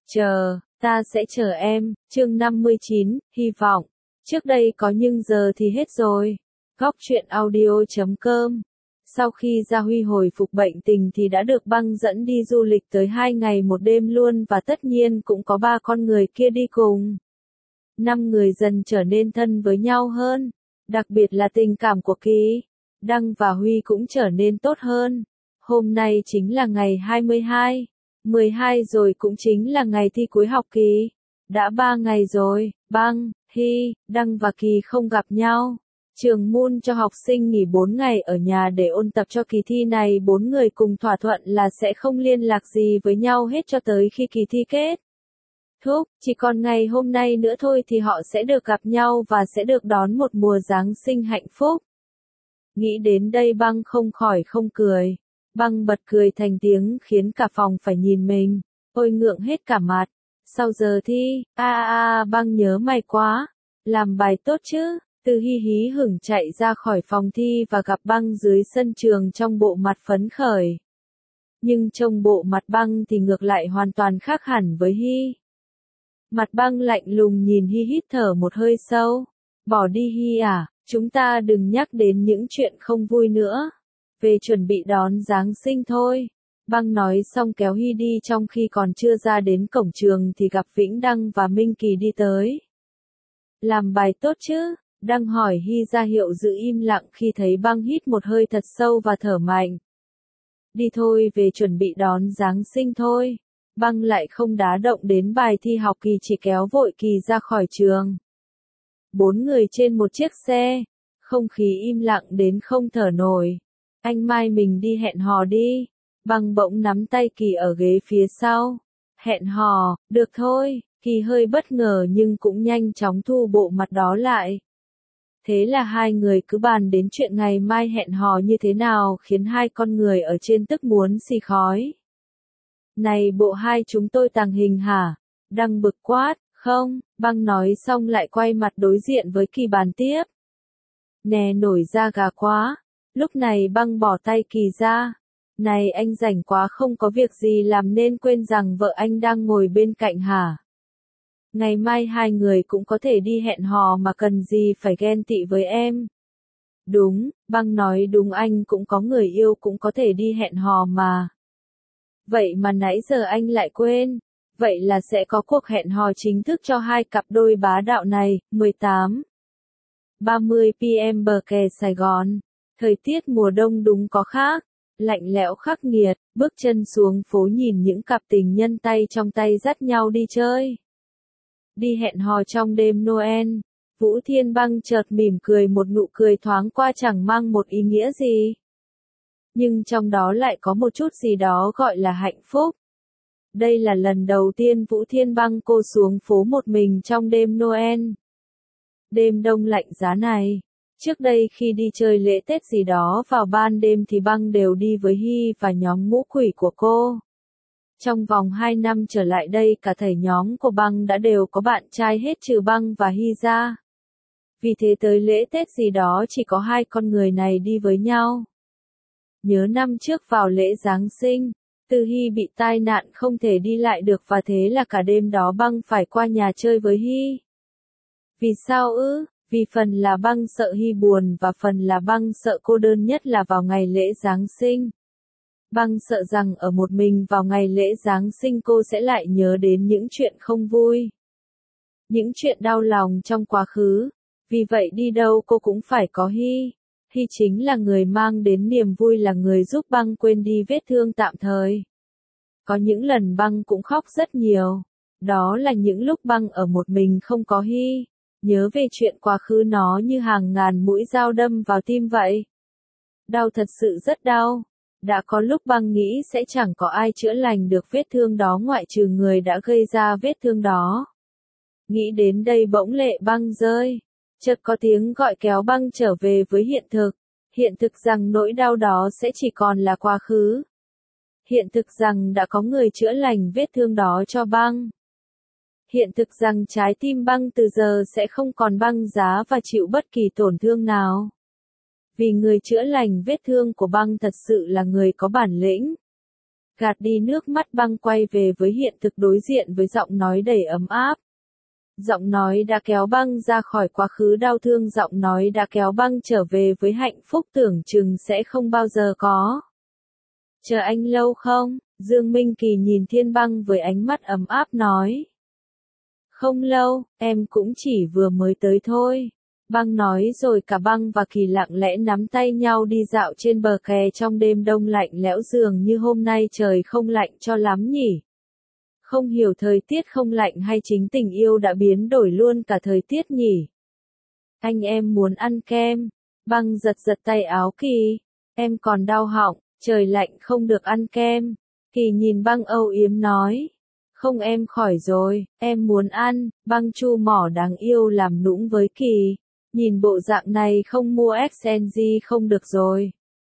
Chờ, ta sẽ chờ em, chương 59, hy vọng. Trước đây có nhưng giờ thì hết rồi. Góc truyện audio.com. Sau khi Gia Huy hồi phục bệnh tình thì đã được băng dẫn đi du lịch tới 2 ngày 1 đêm luôn và tất nhiên cũng có 3 con người kia đi cùng. 5 người dần trở nên thân với nhau hơn. Đặc biệt là tình cảm của Kỳ, Đăng và Huy cũng trở nên tốt hơn. Hôm nay chính là ngày 12 rồi cũng chính là ngày thi cuối học kỳ. Đã 3 ngày rồi, Băng, Hy, Đăng và Kỳ không gặp nhau. Trường Moon cho học sinh nghỉ 4 ngày ở nhà để ôn tập cho kỳ thi này. 4 người cùng thỏa thuận là sẽ không liên lạc gì với nhau hết cho tới khi kỳ thi kết thúc. Chỉ còn ngày hôm nay nữa thôi thì họ sẽ được gặp nhau và sẽ được đón một mùa Giáng sinh hạnh phúc. Nghĩ đến đây Băng không khỏi không cười. Băng bật cười thành tiếng khiến cả phòng phải nhìn mình. Ôi ngượng hết cả mặt. Sau giờ thi, Băng nhớ mày quá. Làm bài tốt chứ? Từ Hi hí hửng chạy ra khỏi phòng thi và gặp Băng dưới sân trường trong bộ mặt phấn khởi. Nhưng trông bộ mặt Băng thì ngược lại hoàn toàn khác hẳn với Hi. Mặt Băng lạnh lùng nhìn Hi hít thở một hơi sâu. Bỏ đi Hi à, chúng ta đừng nhắc đến những chuyện không vui nữa. Về chuẩn bị đón Giáng sinh thôi. Băng nói xong kéo Hi đi trong khi còn chưa ra đến cổng trường thì gặp Vĩnh Đăng và Minh Kỳ đi tới. Làm bài tốt chứ? Đăng hỏi Hi ra hiệu giữ im lặng khi thấy Băng hít một hơi thật sâu và thở mạnh. Đi thôi, về chuẩn bị đón Giáng sinh thôi. Băng lại không đá động đến bài thi học kỳ, chỉ kéo vội Kỳ ra khỏi trường. 4 người trên một chiếc xe. Không khí im lặng đến không thở nổi. Anh mai mình đi hẹn hò đi. Băng bỗng nắm tay Kỳ ở ghế phía sau. Hẹn hò, được thôi. Kỳ hơi bất ngờ nhưng cũng nhanh chóng thu bộ mặt đó lại. Thế là hai người cứ bàn đến chuyện ngày mai hẹn hò như thế nào, khiến hai con người ở trên tức muốn xì khói. Này bộ hai chúng tôi tàng hình hả? Đăng bực quát. Không, Băng nói xong lại quay mặt đối diện với Kỳ bàn tiếp. Nè nổi da gà quá. Lúc này Băng bỏ tay Kỳ ra. Này anh rảnh quá không có việc gì làm nên quên rằng vợ anh đang ngồi bên cạnh hả? Ngày mai hai người cũng có thể đi hẹn hò mà cần gì phải ghen tị với em. Đúng, Băng nói đúng, anh cũng có người yêu cũng có thể đi hẹn hò mà. Vậy mà nãy giờ anh lại quên. Vậy là sẽ có cuộc hẹn hò chính thức cho hai cặp đôi bá đạo này. 18:30 PM bờ kè Sài Gòn. Thời tiết mùa đông đúng có khác. Lạnh lẽo khắc nghiệt, bước chân xuống phố nhìn những cặp tình nhân tay trong tay dắt nhau đi chơi. Đi hẹn hò trong đêm Noel. Vũ Thiên Băng chợt mỉm cười, một nụ cười thoáng qua chẳng mang một ý nghĩa gì. Nhưng trong đó lại có một chút gì đó gọi là hạnh phúc. Đây là lần đầu tiên Vũ Thiên Băng cô xuống phố một mình trong đêm Noel. Đêm đông lạnh giá này. Trước đây khi đi chơi lễ Tết gì đó vào ban đêm thì Băng đều đi với Hy và nhóm ngũ quỷ của cô. Trong vòng 2 năm trở lại đây cả thảy nhóm của Băng đã đều có bạn trai hết trừ Băng và Hy ra. Vì thế tới lễ Tết gì đó chỉ có hai con người này đi với nhau. Nhớ năm trước vào lễ Giáng sinh, Từ Hy bị tai nạn không thể đi lại được và thế là cả đêm đó Băng phải qua nhà chơi với Hy. Vì sao ư? Vì phần là Băng sợ Hy buồn và phần là Băng sợ cô đơn, nhất là vào ngày lễ Giáng sinh. Băng sợ rằng ở một mình vào ngày lễ Giáng sinh cô sẽ lại nhớ đến những chuyện không vui. Những chuyện đau lòng trong quá khứ. Vì vậy đi đâu cô cũng phải có Hy. Hy chính là người mang đến niềm vui, là người giúp Băng quên đi vết thương tạm thời. Có những lần Băng cũng khóc rất nhiều. Đó là những lúc Băng ở một mình không có Hy. Nhớ về chuyện quá khứ nó như hàng ngàn mũi dao đâm vào tim vậy. Đau, thật sự rất đau. Đã có lúc Băng nghĩ sẽ chẳng có ai chữa lành được vết thương đó ngoại trừ người đã gây ra vết thương đó. Nghĩ đến đây bỗng lệ Băng rơi. Chợt có tiếng gọi kéo Băng trở về với hiện thực. Hiện thực rằng nỗi đau đó sẽ chỉ còn là quá khứ. Hiện thực rằng đã có người chữa lành vết thương đó cho Băng. Hiện thực rằng trái tim Băng từ giờ sẽ không còn băng giá và chịu bất kỳ tổn thương nào. Vì người chữa lành vết thương của Băng thật sự là người có bản lĩnh. Gạt đi nước mắt băng quay về với hiện thực đối diện với giọng nói đầy ấm áp. Giọng nói đã kéo băng ra khỏi quá khứ đau thương, giọng nói đã kéo băng trở về với hạnh phúc tưởng chừng sẽ không bao giờ có. Chờ anh lâu không? Dương Minh Kỳ nhìn Thiên Băng với ánh mắt ấm áp nói. Không lâu, em cũng chỉ vừa mới tới thôi. Băng nói rồi cả băng và Kỳ lặng lẽ nắm tay nhau đi dạo trên bờ kè trong đêm đông lạnh lẽo, dường như hôm nay trời không lạnh cho lắm nhỉ. Không hiểu thời tiết không lạnh hay chính tình yêu đã biến đổi luôn cả thời tiết nhỉ. Anh em muốn ăn kem. Băng giật giật tay áo Kỳ. Em còn đau họng, trời lạnh không được ăn kem. Kỳ nhìn băng âu yếm nói. Không, em khỏi rồi, em muốn ăn. Băng chu mỏ đáng yêu làm nũng với Kỳ. Nhìn bộ dạng này không mua XNG không được rồi.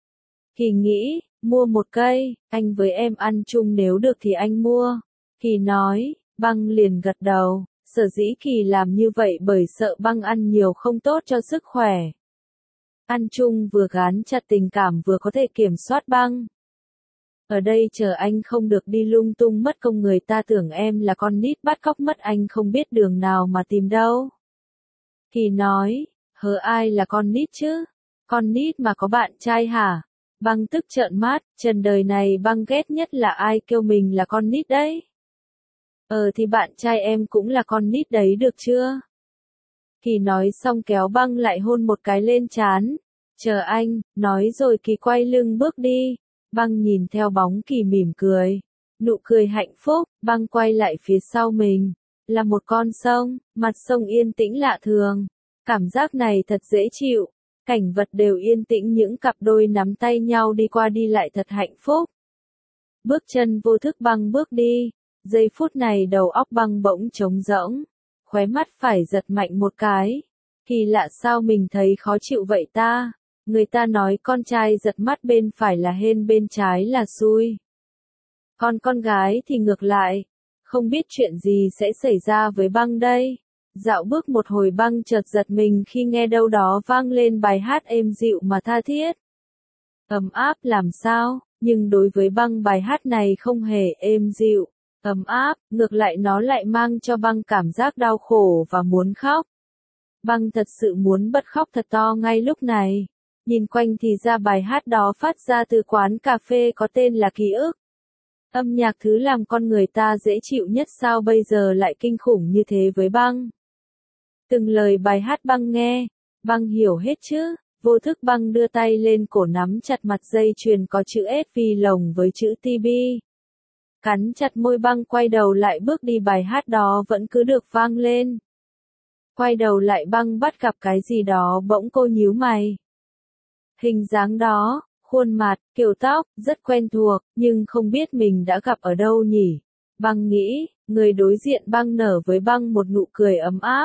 Kỳ nghĩ, mua một cây, anh với em ăn chung nếu được thì anh mua. Kỳ nói, băng liền gật đầu, sở dĩ Kỳ làm như vậy bởi sợ băng ăn nhiều không tốt cho sức khỏe. Ăn chung vừa gắn chặt tình cảm vừa có thể kiểm soát băng. Ở đây chờ anh không được đi lung tung mất công, người ta tưởng em là con nít bắt cóc mất anh không biết đường nào mà tìm đâu. Kỳ nói, hớ ai là con nít chứ? Con nít mà có bạn trai hả? Băng tức trợn mắt, trần đời này băng ghét nhất là ai kêu mình là con nít đấy. Thì bạn trai em cũng là con nít đấy được chưa? Kỳ nói xong kéo băng lại hôn một cái lên trán. Chờ anh, nói rồi Kỳ quay lưng bước đi. Băng nhìn theo bóng Kỳ mỉm cười. Nụ cười hạnh phúc, băng quay lại phía sau mình. Là một con sông, mặt sông yên tĩnh lạ thường. Cảm giác này thật dễ chịu. Cảnh vật đều yên tĩnh, những cặp đôi nắm tay nhau đi qua đi lại thật hạnh phúc. Bước chân vô thức băng bước đi. Giây phút này đầu óc băng bỗng trống rỗng. Khóe mắt phải giật mạnh một cái. Kỳ lạ, sao mình thấy khó chịu vậy ta? Người ta nói con trai giật mắt bên phải là hên, bên trái là xui. Còn con gái thì ngược lại. Không biết chuyện gì sẽ xảy ra với băng đây. Dạo bước một hồi băng chợt giật mình khi nghe đâu đó vang lên bài hát êm dịu mà tha thiết. Ấm áp làm sao, nhưng đối với băng bài hát này không hề êm dịu, ấm áp, ngược lại nó lại mang cho băng cảm giác đau khổ và muốn khóc. Băng thật sự muốn bật khóc thật to ngay lúc này. Nhìn quanh thì ra bài hát đó phát ra từ quán cà phê có tên là Ký ức. Âm nhạc thứ làm con người ta dễ chịu nhất sao bây giờ lại kinh khủng như thế với băng. Từng lời bài hát băng nghe, băng hiểu hết chứ. Vô thức băng đưa tay lên cổ nắm chặt mặt dây chuyền có chữ S vì lồng với chữ TB. Cắn chặt môi, băng quay đầu lại bước đi, bài hát đó vẫn cứ được vang lên. Quay đầu lại băng bắt gặp cái gì đó, bỗng cô nhíu mày. Hình dáng đó, khuôn mặt, kiểu tóc, rất quen thuộc, nhưng không biết mình đã gặp ở đâu nhỉ. Băng nghĩ, người đối diện băng nở với băng một nụ cười ấm áp.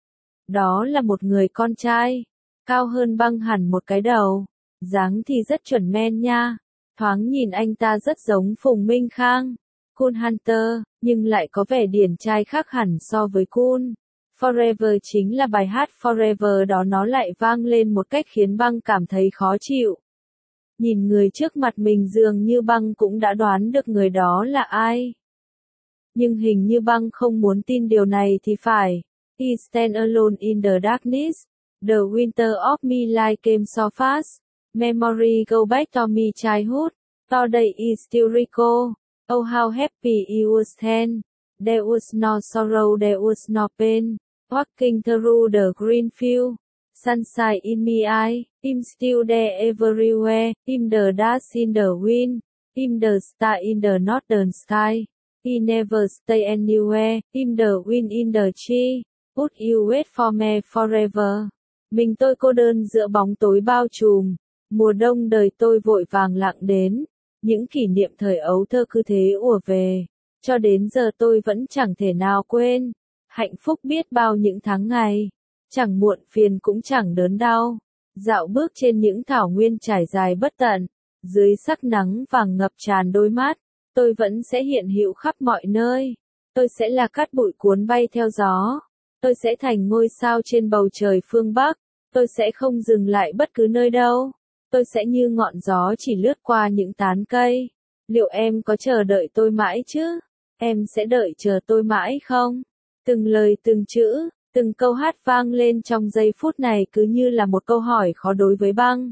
Đó là một người con trai, cao hơn băng hẳn một cái đầu, dáng thì rất chuẩn men nha. Thoáng nhìn anh ta rất giống Phùng Minh Khang, Cool Hunter, nhưng lại có vẻ điển trai khác hẳn so với Cool. Forever chính là bài hát Forever đó, nó lại vang lên một cách khiến băng cảm thấy khó chịu. Nhìn người trước mặt mình dường như băng cũng đã đoán được người đó là ai. Nhưng hình như băng không muốn tin điều này thì phải. I stand alone in the darkness. The winter of my life came so fast. Memory go back to me childhood. Today is still recall. Oh how happy it was then. There was no sorrow, there was no pain. Walking through the green field. Sunshine in me eye. I'm still there everywhere. I'm the dust in the wind. I'm the star in the northern sky. He never stay anywhere. I'm the wind in the tree. Would you wait for me forever? Mình tôi cô đơn giữa bóng tối bao trùm. Mùa đông đời tôi vội vàng lặng đến. Những kỷ niệm thời ấu thơ cứ thế ùa về. Cho đến giờ tôi vẫn chẳng thể nào quên. Hạnh phúc biết bao những tháng ngày. Chẳng muộn phiền cũng chẳng đớn đau. Dạo bước trên những thảo nguyên trải dài bất tận. Dưới sắc nắng vàng ngập tràn đôi mắt. Tôi vẫn sẽ hiện hữu khắp mọi nơi. Tôi sẽ là cát bụi cuốn bay theo gió. Tôi sẽ thành ngôi sao trên bầu trời phương Bắc. Tôi sẽ không dừng lại bất cứ nơi đâu. Tôi sẽ như ngọn gió chỉ lướt qua những tán cây. Liệu em có chờ đợi tôi mãi chứ? Em sẽ đợi chờ tôi mãi không? Từng lời từng chữ, từng câu hát vang lên trong giây phút này cứ như là một câu hỏi khó đối với băng.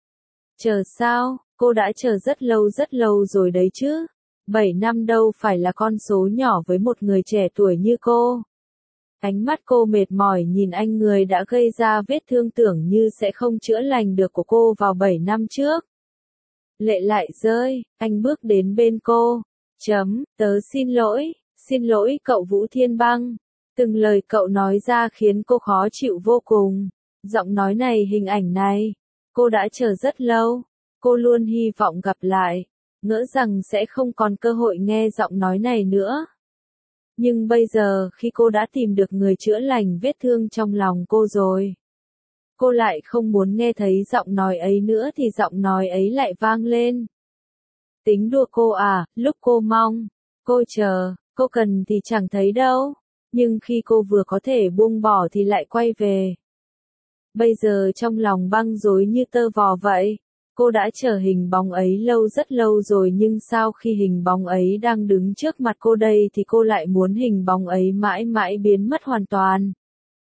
Chờ sao? Cô đã chờ rất lâu rồi đấy chứ. 7 năm đâu phải là con số nhỏ với một người trẻ tuổi như cô. Ánh mắt cô mệt mỏi nhìn anh người đã gây ra vết thương tưởng như sẽ không chữa lành được của cô vào 7 năm trước. Lệ lại rơi, anh bước đến bên cô. Tớ xin lỗi cậu Vũ Thiên Băng. Từng lời cậu nói ra khiến cô khó chịu vô cùng. Giọng nói này, hình ảnh này, cô đã chờ rất lâu. Cô luôn hy vọng gặp lại, ngỡ rằng sẽ không còn cơ hội nghe giọng nói này nữa. Nhưng bây giờ khi cô đã tìm được người chữa lành vết thương trong lòng cô rồi, cô lại không muốn nghe thấy giọng nói ấy nữa thì giọng nói ấy lại vang lên. Tính đùa cô à, lúc cô mong, cô chờ, cô cần thì chẳng thấy đâu. Nhưng khi cô vừa có thể buông bỏ thì lại quay về. Bây giờ trong lòng băng rối như tơ vò vậy. Cô đã chờ hình bóng ấy rất lâu rồi nhưng sao khi hình bóng ấy đang đứng trước mặt cô đây thì cô lại muốn hình bóng ấy mãi mãi biến mất hoàn toàn.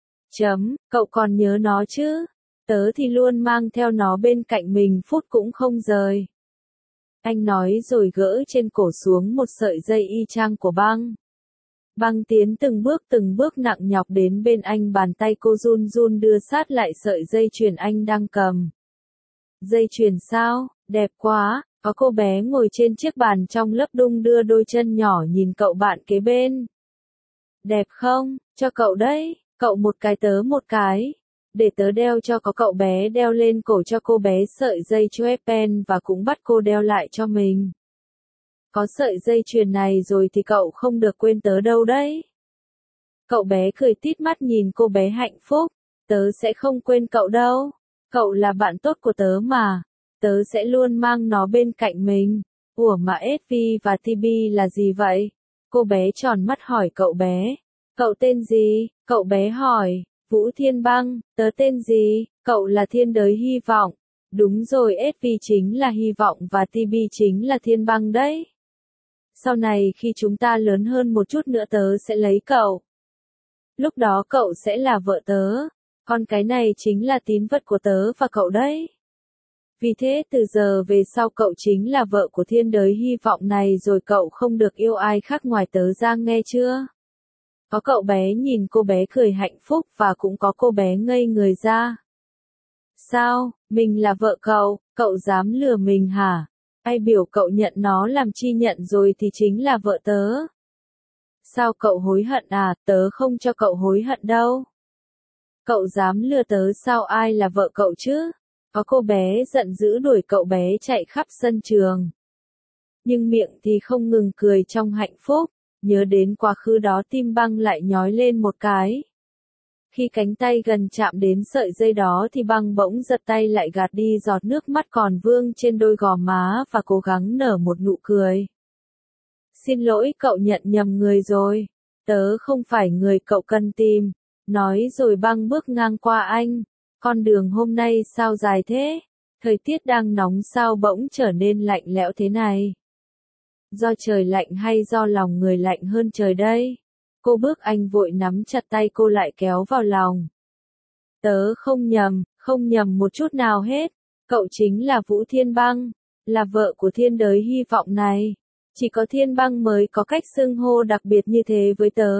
Cậu còn nhớ nó chứ? Tớ thì luôn mang theo nó bên cạnh mình phút cũng không rời. Anh nói rồi gỡ trên cổ xuống một sợi dây y chang của băng. Băng tiến từng bước nặng nhọc đến bên anh, bàn tay cô run run đưa sát lại sợi dây chuyền anh đang cầm. Dây chuyền sao, đẹp quá, có cô bé ngồi trên chiếc bàn trong lớp đung đưa đôi chân nhỏ nhìn cậu bạn kế bên. Đẹp không, cho cậu đấy, cậu một cái tớ một cái. Để tớ đeo cho, có cậu bé đeo lên cổ cho cô bé sợi dây Chopin và cũng bắt cô đeo lại cho mình. Có sợi dây chuyền này rồi thì cậu không được quên tớ đâu đấy. Cậu bé cười tít mắt nhìn cô bé hạnh phúc. Tớ sẽ không quên cậu đâu. Cậu là bạn tốt của tớ mà. Tớ sẽ luôn mang nó bên cạnh mình. Ủa mà SV và TB là gì vậy? Cô bé tròn mắt hỏi cậu bé. Cậu tên gì? Cậu bé hỏi. Vũ Thiên Băng. Tớ tên gì? Cậu là Thiên Đới Hy Vọng. Đúng rồi, SV chính là hy vọng và TB chính là Thiên Băng đấy. Sau này khi chúng ta lớn hơn một chút nữa tớ sẽ lấy cậu. Lúc đó cậu sẽ là vợ tớ. Còn cái này chính là tín vật của tớ và cậu đấy. Vì thế từ giờ về sau cậu chính là vợ của Thiên Đới Hy Vọng này rồi, cậu không được yêu ai khác ngoài tớ ra, nghe chưa? Có cậu bé nhìn cô bé cười hạnh phúc và cũng có cô bé ngây người ra. Sao, mình là vợ cậu dám lừa mình hả? Ai biểu cậu nhận nó làm chi, nhận rồi thì chính là vợ tớ. Sao cậu hối hận à? Tớ không cho cậu hối hận đâu. Cậu dám lừa tớ sao, ai là vợ cậu chứ? Có cô bé giận dữ đuổi cậu bé chạy khắp sân trường. Nhưng miệng thì không ngừng cười trong hạnh phúc, nhớ đến quá khứ đó tim băng lại nhói lên một cái. Khi cánh tay gần chạm đến sợi dây đó thì băng bỗng giật tay lại, gạt đi giọt nước mắt còn vương trên đôi gò má và cố gắng nở một nụ cười. Xin lỗi, cậu nhận nhầm người rồi. Tớ không phải người cậu cần tìm. Nói rồi băng bước ngang qua anh. Con đường hôm nay sao dài thế? Thời tiết đang nóng sao bỗng trở nên lạnh lẽo thế này? Do trời lạnh hay do lòng người lạnh hơn trời đây? Cô bước, anh vội nắm chặt tay cô lại kéo vào lòng. Tớ không nhầm một chút nào hết. Cậu chính là Vũ Thiên Băng, là vợ của Thiên Đới Hy Vọng này. Chỉ có Thiên Băng mới có cách xưng hô đặc biệt như thế với tớ.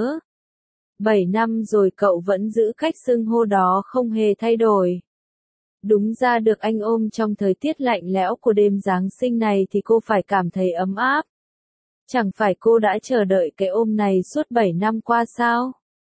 7 năm rồi cậu vẫn giữ cách xưng hô đó không hề thay đổi. Đúng ra được anh ôm trong thời tiết lạnh lẽo của đêm Giáng sinh này thì cô phải cảm thấy ấm áp. Chẳng phải cô đã chờ đợi cái ôm này suốt 7 năm qua sao?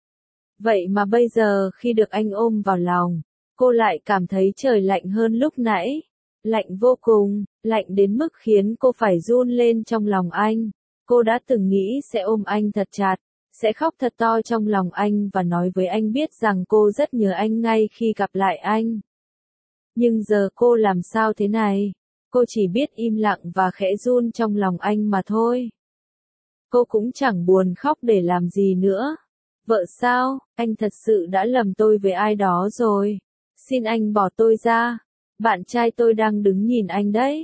Vậy mà bây giờ khi được anh ôm vào lòng, cô lại cảm thấy trời lạnh hơn lúc nãy. Lạnh vô cùng, lạnh đến mức khiến cô phải run lên trong lòng anh. Cô đã từng nghĩ sẽ ôm anh thật chặt, sẽ khóc thật to trong lòng anh và nói với anh biết rằng cô rất nhớ anh ngay khi gặp lại anh. Nhưng giờ cô làm sao thế này? Cô chỉ biết im lặng và khẽ run trong lòng anh mà thôi. Cô cũng chẳng buồn khóc để làm gì nữa. Vợ sao, anh thật sự đã lầm tôi với ai đó rồi. Xin anh bỏ tôi ra. Bạn trai tôi đang đứng nhìn anh đấy.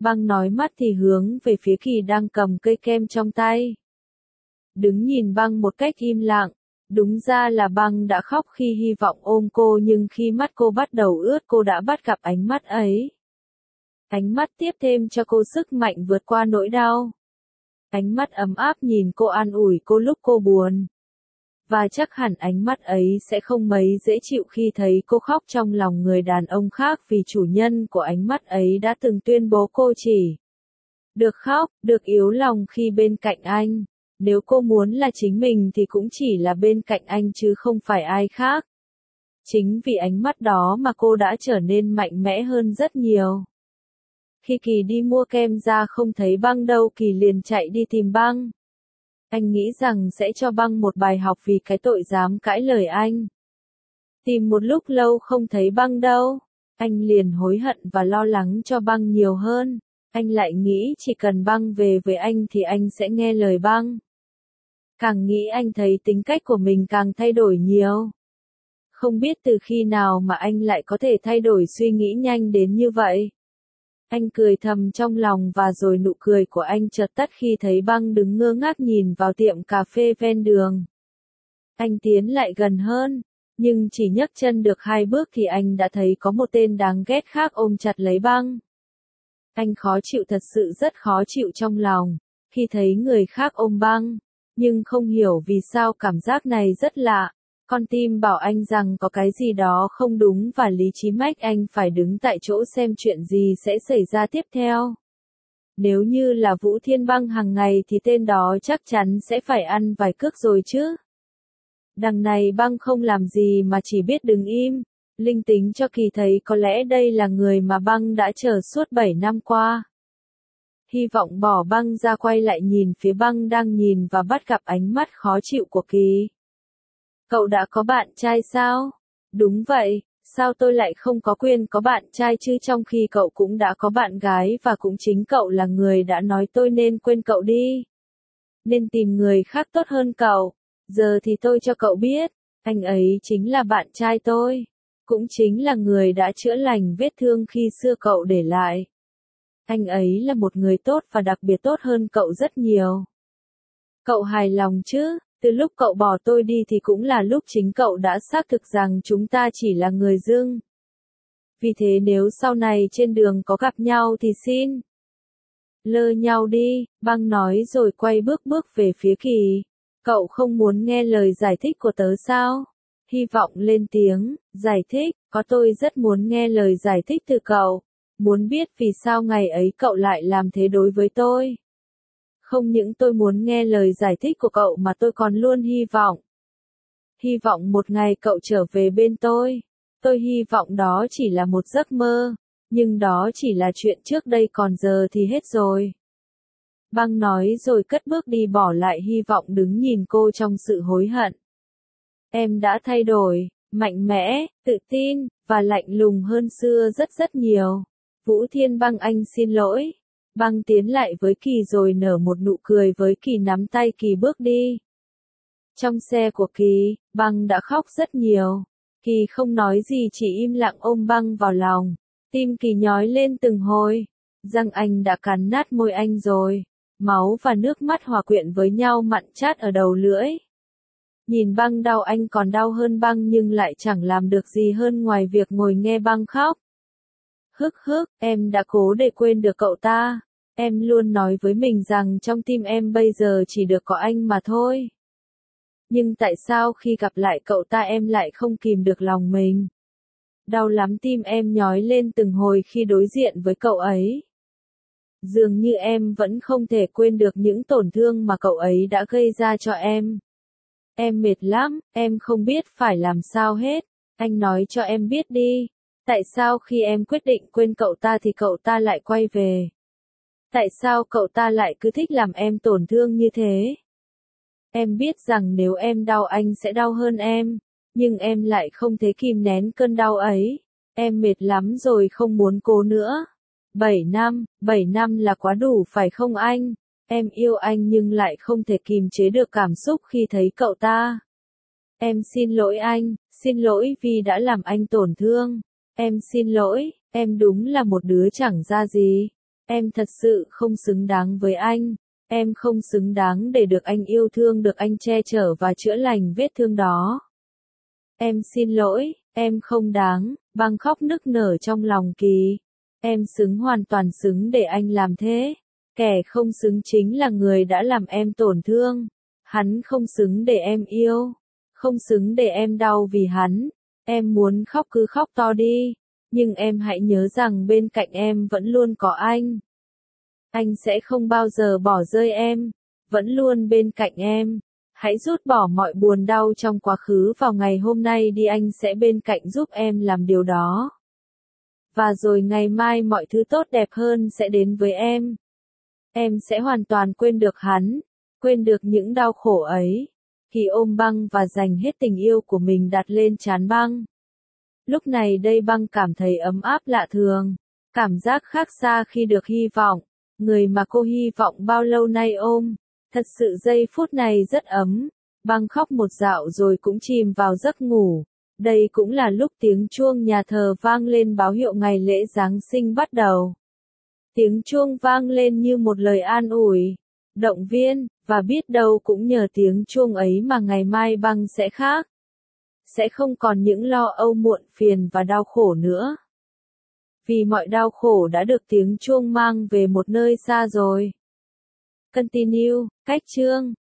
Băng nói mắt thì hướng về phía Kỳ đang cầm cây kem trong tay. Đứng nhìn Băng một cách im lặng. Đúng ra là Băng đã khóc khi hy vọng ôm cô, nhưng khi mắt cô bắt đầu ướt cô đã bắt gặp ánh mắt ấy. Ánh mắt tiếp thêm cho cô sức mạnh vượt qua nỗi đau. Ánh mắt ấm áp nhìn cô, an ủi cô lúc cô buồn. Và chắc hẳn ánh mắt ấy sẽ không mấy dễ chịu khi thấy cô khóc trong lòng người đàn ông khác, vì chủ nhân của ánh mắt ấy đã từng tuyên bố cô chỉ được khóc, được yếu lòng khi bên cạnh anh. Nếu cô muốn là chính mình thì cũng chỉ là bên cạnh anh chứ không phải ai khác. Chính vì ánh mắt đó mà cô đã trở nên mạnh mẽ hơn rất nhiều. Khi Kỳ đi mua kem ra không thấy Băng đâu, Kỳ liền chạy đi tìm Băng. Anh nghĩ rằng sẽ cho Băng một bài học vì cái tội dám cãi lời anh. Tìm một lúc lâu không thấy Băng đâu. Anh liền hối hận và lo lắng cho Băng nhiều hơn. Anh lại nghĩ chỉ cần Băng về với anh thì anh sẽ nghe lời Băng. Càng nghĩ anh thấy tính cách của mình càng thay đổi nhiều. Không biết từ khi nào mà anh lại có thể thay đổi suy nghĩ nhanh đến như vậy. Anh cười thầm trong lòng và rồi nụ cười của anh chợt tắt khi thấy Băng đứng ngơ ngác nhìn vào tiệm cà phê ven đường. Anh tiến lại gần hơn, nhưng chỉ nhấc chân được 2 bước thì anh đã thấy có một tên đáng ghét khác ôm chặt lấy Băng. Anh khó chịu, thật sự rất khó chịu trong lòng, khi thấy người khác ôm Băng, nhưng không hiểu vì sao cảm giác này rất lạ. Con tim bảo anh rằng có cái gì đó không đúng và lý trí mách anh phải đứng tại chỗ xem chuyện gì sẽ xảy ra tiếp theo. Nếu như là Vũ Thiên Băng hàng ngày thì tên đó chắc chắn sẽ phải ăn vài cước rồi chứ. Đằng này Băng không làm gì mà chỉ biết đứng im, linh tính cho Kỳ thấy có lẽ đây là người mà Băng đã chờ suốt 7 năm qua. Hy vọng bỏ Băng ra, quay lại nhìn phía Băng đang nhìn và bắt gặp ánh mắt khó chịu của Kỳ. Cậu đã có bạn trai sao? Đúng vậy, sao tôi lại không có quyền có bạn trai chứ, trong khi cậu cũng đã có bạn gái và cũng chính cậu là người đã nói tôi nên quên cậu đi. Nên tìm người khác tốt hơn cậu. Giờ thì tôi cho cậu biết, anh ấy chính là bạn trai tôi. Cũng chính là người đã chữa lành vết thương khi xưa cậu để lại. Anh ấy là một người tốt và đặc biệt tốt hơn cậu rất nhiều. Cậu hài lòng chứ? Từ lúc cậu bỏ tôi đi thì cũng là lúc chính cậu đã xác thực rằng chúng ta chỉ là người dưng. Vì thế nếu sau này trên đường có gặp nhau thì xin lơ nhau đi, Băng nói rồi quay bước về phía Kỳ. Cậu không muốn nghe lời giải thích của tớ sao? Hy vọng lên tiếng, giải thích, có, tôi rất muốn nghe lời giải thích từ cậu. Muốn biết vì sao ngày ấy cậu lại làm thế đối với tôi. Không những tôi muốn nghe lời giải thích của cậu mà tôi còn luôn hy vọng. Hy vọng một ngày cậu trở về bên tôi. Tôi hy vọng đó chỉ là một giấc mơ. Nhưng đó chỉ là chuyện trước đây, còn giờ thì hết rồi. Băng nói rồi cất bước đi, bỏ lại Hy vọng đứng nhìn cô trong sự hối hận. Em đã thay đổi, mạnh mẽ, tự tin, và lạnh lùng hơn xưa rất nhiều. Vũ Thiên Băng, anh xin lỗi. Băng tiến lại với Kỳ rồi nở một nụ cười với Kỳ, nắm tay Kỳ bước đi. Trong xe của Kỳ, Băng đã khóc rất nhiều. Kỳ không nói gì, chỉ im lặng ôm Băng vào lòng. Tim Kỳ nhói lên từng hồi. Răng anh đã cắn nát môi anh rồi. Máu và nước mắt hòa quyện với nhau mặn chát ở đầu lưỡi. Nhìn Băng đau, anh còn đau hơn Băng nhưng lại chẳng làm được gì hơn ngoài việc ngồi nghe Băng khóc. Em đã cố để quên được cậu ta. Em luôn nói với mình rằng trong tim em bây giờ chỉ được có anh mà thôi. Nhưng tại sao khi gặp lại cậu ta em lại không kìm được lòng mình? Đau lắm, tim em nhói lên từng hồi khi đối diện với cậu ấy. Dường như em vẫn không thể quên được những tổn thương mà cậu ấy đã gây ra cho em. Em mệt lắm, em không biết phải làm sao hết. Anh nói cho em biết đi. Tại sao khi em quyết định quên cậu ta thì cậu ta lại quay về? Tại sao cậu ta lại cứ thích làm em tổn thương như thế? Em biết rằng nếu em đau anh sẽ đau hơn em, nhưng em lại không thể kìm nén cơn đau ấy. Em mệt lắm rồi, không muốn cố nữa. 7 năm là quá đủ phải không anh? Em yêu anh nhưng lại không thể kìm chế được cảm xúc khi thấy cậu ta. Em xin lỗi anh, xin lỗi vì đã làm anh tổn thương. Em xin lỗi, em đúng là một đứa chẳng ra gì. Em thật sự không xứng đáng với anh. Em không xứng đáng để được anh yêu thương, được anh che chở và chữa lành vết thương đó. Em xin lỗi, em không đáng. Băng khóc nức nở trong lòng Kỳ. Em xứng, hoàn toàn xứng để anh làm thế. Kẻ không xứng chính là người đã làm em tổn thương. Hắn không xứng để em yêu. Không xứng để em đau vì hắn. Em muốn khóc cứ khóc to đi. Nhưng em hãy nhớ rằng bên cạnh em vẫn luôn có anh. Anh sẽ không bao giờ bỏ rơi em. Vẫn luôn bên cạnh em. Hãy rút bỏ mọi buồn đau trong quá khứ vào ngày hôm nay đi, anh sẽ bên cạnh giúp em làm điều đó. Và rồi ngày mai mọi thứ tốt đẹp hơn sẽ đến với em. Em sẽ hoàn toàn quên được hắn, quên được những đau khổ ấy. Kỳ ôm Băng và dành hết tình yêu của mình đặt lên trán Băng. Lúc này đây Băng cảm thấy ấm áp lạ thường, cảm giác khác xa khi được hy vọng, người mà cô hy vọng bao lâu nay ôm. Thật sự giây phút này rất ấm. Băng khóc một dạo rồi cũng chìm vào giấc ngủ. Đây cũng là lúc tiếng chuông nhà thờ vang lên báo hiệu ngày lễ Giáng sinh bắt đầu. Tiếng chuông vang lên như một lời an ủi, động viên, và biết đâu cũng nhờ tiếng chuông ấy mà ngày mai Băng sẽ khác. Sẽ không còn những lo âu, muộn phiền và đau khổ nữa. Vì mọi đau khổ đã được tiếng chuông mang về một nơi xa rồi. Continue, cách chương.